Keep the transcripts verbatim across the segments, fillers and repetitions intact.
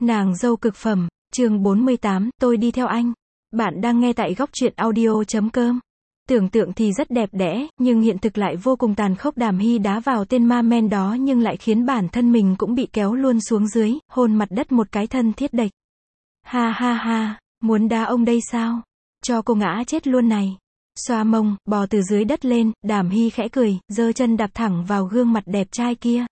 Nàng dâu cực phẩm, chương bốn mươi tám, tôi đi theo anh. Bạn đang nghe tại góc truyện audio chấm com. Tưởng tượng thì rất đẹp đẽ, nhưng hiện thực lại vô cùng tàn khốc. Đàm Hy đá vào tên ma men đó nhưng lại khiến bản thân mình cũng bị kéo luôn xuống dưới, hôn mặt đất một cái thân thiết đệch. Ha ha ha, muốn đá ông đây sao? Cho cô ngã chết luôn này. Xoa mông, bò từ dưới đất lên, Đàm Hy khẽ cười, giơ chân đạp thẳng vào gương mặt đẹp trai kia.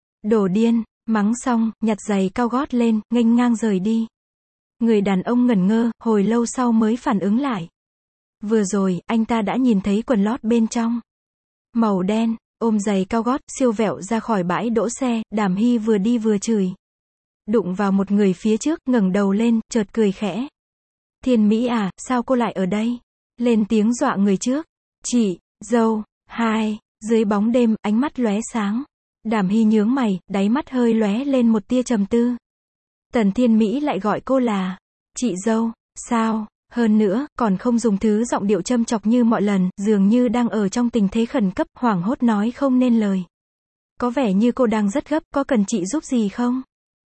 Đồ điên, mắng xong, nhặt giày cao gót lên, nghênh ngang rời đi. Người đàn ông ngẩn ngơ, hồi lâu sau mới phản ứng lại. Vừa rồi, anh ta đã nhìn thấy quần lót bên trong. Màu đen, ôm giày cao gót, siêu vẹo ra khỏi bãi đỗ xe, Đàm Hy vừa đi vừa chửi. Đụng vào một người phía trước, ngẩng đầu lên, chợt cười khẽ. Thiên Mỹ à, sao cô lại ở đây? Lên tiếng dọa người trước. Chị, dâu, hai, dưới bóng đêm, ánh mắt lóe sáng. Đàm Hy nhướng mày, đáy mắt hơi lóe lên một tia trầm tư. Tần Thiên Mỹ lại gọi cô là chị dâu, sao? Hơn nữa, còn không dùng thứ giọng điệu châm chọc như mọi lần, dường như đang ở trong tình thế khẩn cấp, hoảng hốt nói không nên lời. Có vẻ như cô đang rất gấp, có cần chị giúp gì không?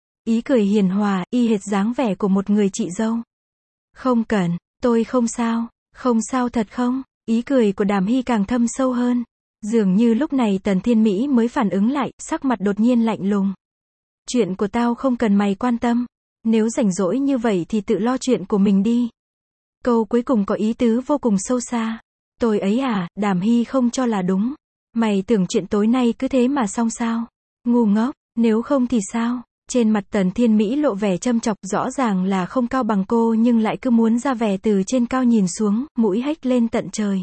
Ý cười hiền hòa, y hệt dáng vẻ của một người chị dâu. Không cần, tôi không sao, không sao thật không? Ý cười của Đàm Hy càng thâm sâu hơn. Dường như lúc này Tần Thiên Mỹ mới phản ứng lại, sắc mặt đột nhiên lạnh lùng. Chuyện của tao không cần mày quan tâm. Nếu rảnh rỗi như vậy thì tự lo chuyện của mình đi. Câu cuối cùng có ý tứ vô cùng sâu xa. Tôi ấy à, Đàm Hy không cho là đúng. Mày tưởng chuyện tối nay cứ thế mà xong sao? Ngu ngốc, nếu không thì sao? Trên mặt Tần Thiên Mỹ lộ vẻ châm chọc, rõ ràng là không cao bằng cô nhưng lại cứ muốn ra vẻ từ trên cao nhìn xuống, mũi hếch lên tận trời.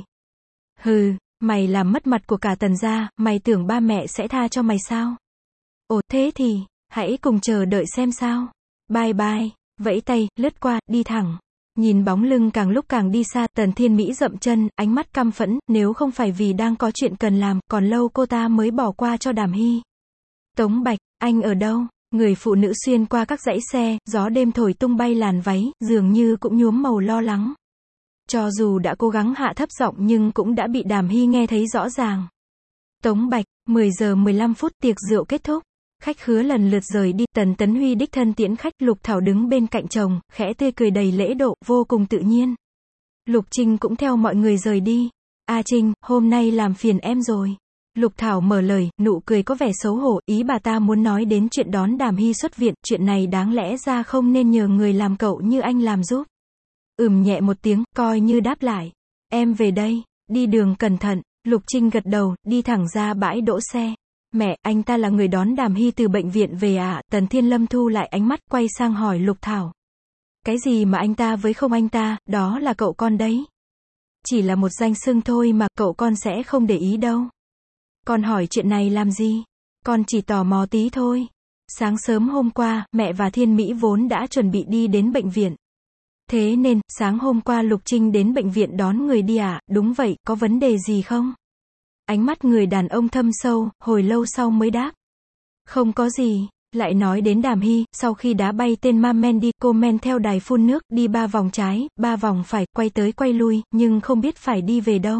Hừ, mày làm mất mặt của cả Tần gia, mày tưởng ba mẹ sẽ tha cho mày sao? Ồ, thế thì, hãy cùng chờ đợi xem sao. Bye bye, vẫy tay, lướt qua, đi thẳng. Nhìn bóng lưng càng lúc càng đi xa, Tần Thiên Mỹ dậm chân, ánh mắt căm phẫn, nếu không phải vì đang có chuyện cần làm, còn lâu cô ta mới bỏ qua cho Đàm Hy. Tống Bạch, anh ở đâu? Người phụ nữ xuyên qua các dãy xe, gió đêm thổi tung bay làn váy, dường như cũng nhuốm màu lo lắng. Cho dù đã cố gắng hạ thấp giọng nhưng cũng đã bị Đàm Hy nghe thấy rõ ràng. Tống Bạch, mười giờ mười lăm phút tiệc rượu kết thúc. Khách khứa lần lượt rời đi, Tần Tấn Huy đích thân tiễn khách, Lục Thảo đứng bên cạnh chồng, khẽ tươi cười đầy lễ độ, vô cùng tự nhiên. Lục Trinh cũng theo mọi người rời đi. A Trinh, hôm nay làm phiền em rồi. Lục Thảo mở lời, nụ cười có vẻ xấu hổ, ý bà ta muốn nói đến chuyện đón Đàm Hy xuất viện, chuyện này đáng lẽ ra không nên nhờ người làm cậu như anh làm giúp. Ừm nhẹ một tiếng, coi như đáp lại. Em về đây, đi đường cẩn thận. Lục Trinh gật đầu, đi thẳng ra bãi đỗ xe. Mẹ, anh ta là người đón Đàm Hy từ bệnh viện về à? Tần Thiên Lâm thu lại ánh mắt, quay sang hỏi Lục Thảo. Cái gì mà anh ta với không anh ta, đó là cậu con đấy. Chỉ là một danh xưng thôi mà, cậu con sẽ không để ý đâu. Con hỏi chuyện này làm gì? Con chỉ tò mò tí thôi. Sáng sớm hôm qua, mẹ và Thiên Mỹ vốn đã chuẩn bị đi đến bệnh viện. Thế nên, sáng hôm qua Lục Trinh đến bệnh viện đón người đi à? Đúng vậy, có vấn đề gì không? Ánh mắt người đàn ông thâm sâu, hồi lâu sau mới đáp. Không có gì. Lại nói đến Đàm Hy, sau khi đá bay tên ma men đi, cô men theo đài phun nước, đi ba vòng trái, ba vòng phải, quay tới quay lui, nhưng không biết phải đi về đâu.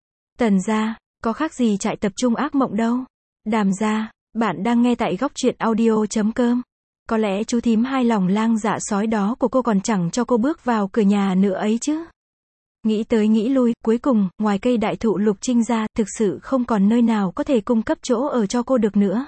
Tần gia, có khác gì trại tập trung ác mộng đâu. Đàm gia, bạn đang nghe tại góc truyện audio chấm com. Có lẽ chú thím hai lòng lang dạ sói đó của cô còn chẳng cho cô bước vào cửa nhà nữa ấy chứ. Nghĩ tới nghĩ lui, cuối cùng, ngoài cây đại thụ Lục Trinh ra, thực sự không còn nơi nào có thể cung cấp chỗ ở cho cô được nữa.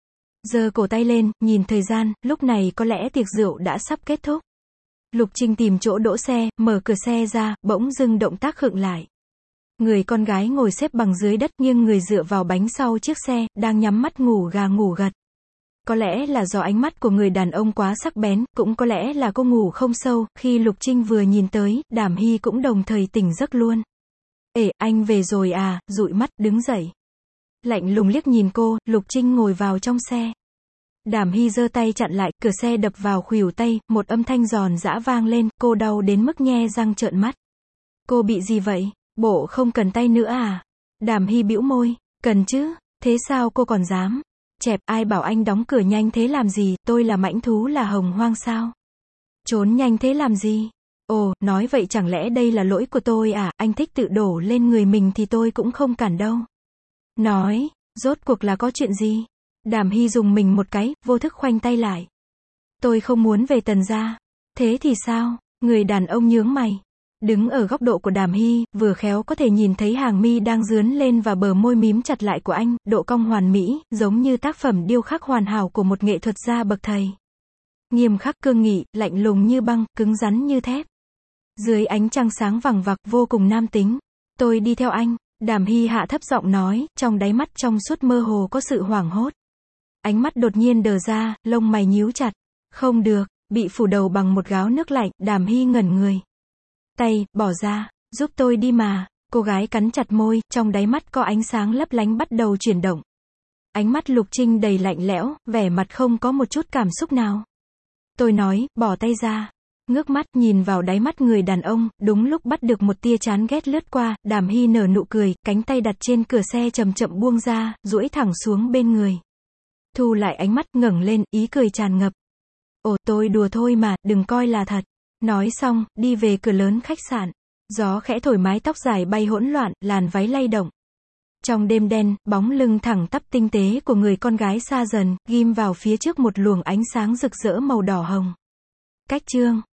Giơ cổ tay lên, nhìn thời gian, lúc này có lẽ tiệc rượu đã sắp kết thúc. Lục Trinh tìm chỗ đỗ xe, mở cửa xe ra, bỗng dưng động tác khựng lại. Người con gái ngồi xếp bằng dưới đất, nghiêng người dựa vào bánh sau chiếc xe, đang nhắm mắt ngủ gà ngủ gật. Có lẽ là do ánh mắt của người đàn ông quá sắc bén, cũng có lẽ là cô ngủ không sâu, khi Lục Trinh vừa nhìn tới, Đàm Hy cũng đồng thời tỉnh giấc luôn. Ê, anh về rồi à? Dụi mắt, đứng dậy. Lạnh lùng liếc nhìn cô, Lục Trinh ngồi vào trong xe. Đàm Hy giơ tay chặn lại, cửa xe đập vào khuỷu tay, một âm thanh giòn giã vang lên, cô đau đến mức nhe răng trợn mắt. Cô bị gì vậy? Bộ không cần tay nữa à? Đàm Hy bĩu môi, cần chứ, thế sao cô còn dám? Chẹp, ai bảo anh đóng cửa nhanh thế làm gì, tôi là mãnh thú là hồng hoang sao? Trốn nhanh thế làm gì? Ồ, nói vậy chẳng lẽ đây là lỗi của tôi à? Anh thích tự đổ lên người mình thì tôi cũng không cản đâu. Nói, rốt cuộc là có chuyện gì? Đàm Hy dùng mình một cái, vô thức khoanh tay lại. Tôi không muốn về Tần gia. Thế thì sao? Người đàn ông nhướng mày. Đứng ở góc độ của Đàm Hy, vừa khéo có thể nhìn thấy hàng mi đang dướn lên và bờ môi mím chặt lại của anh, độ cong hoàn mỹ, giống như tác phẩm điêu khắc hoàn hảo của một nghệ thuật gia bậc thầy. Nghiêm khắc cương nghị, lạnh lùng như băng, cứng rắn như thép. Dưới ánh trăng sáng vằng vặc, vô cùng nam tính. Tôi đi theo anh. Đàm Hy hạ thấp giọng nói, trong đáy mắt trong suốt mơ hồ có sự hoảng hốt. Ánh mắt đột nhiên đờ ra, lông mày nhíu chặt. Không được, bị phủ đầu bằng một gáo nước lạnh, Đàm Hy ngẩn người. Tay, bỏ ra, giúp tôi đi mà. Cô gái cắn chặt môi, trong đáy mắt có ánh sáng lấp lánh bắt đầu chuyển động. Ánh mắt Lục Trinh đầy lạnh lẽo, vẻ mặt không có một chút cảm xúc nào. Tôi nói, bỏ tay ra. Ngước mắt nhìn vào đáy mắt người đàn ông, đúng lúc bắt được một tia chán ghét lướt qua, Đàm Hy nở nụ cười, cánh tay đặt trên cửa xe chậm chậm buông ra, duỗi thẳng xuống bên người. Thu lại ánh mắt, ngẩng lên, ý cười tràn ngập. Ồ, tôi đùa thôi mà, đừng coi là thật. Nói xong, đi về cửa lớn khách sạn. Gió khẽ thổi mái tóc dài bay hỗn loạn, làn váy lay động. Trong đêm đen, bóng lưng thẳng tắp tinh tế của người con gái xa dần, ghim vào phía trước một luồng ánh sáng rực rỡ màu đỏ hồng. Cách chương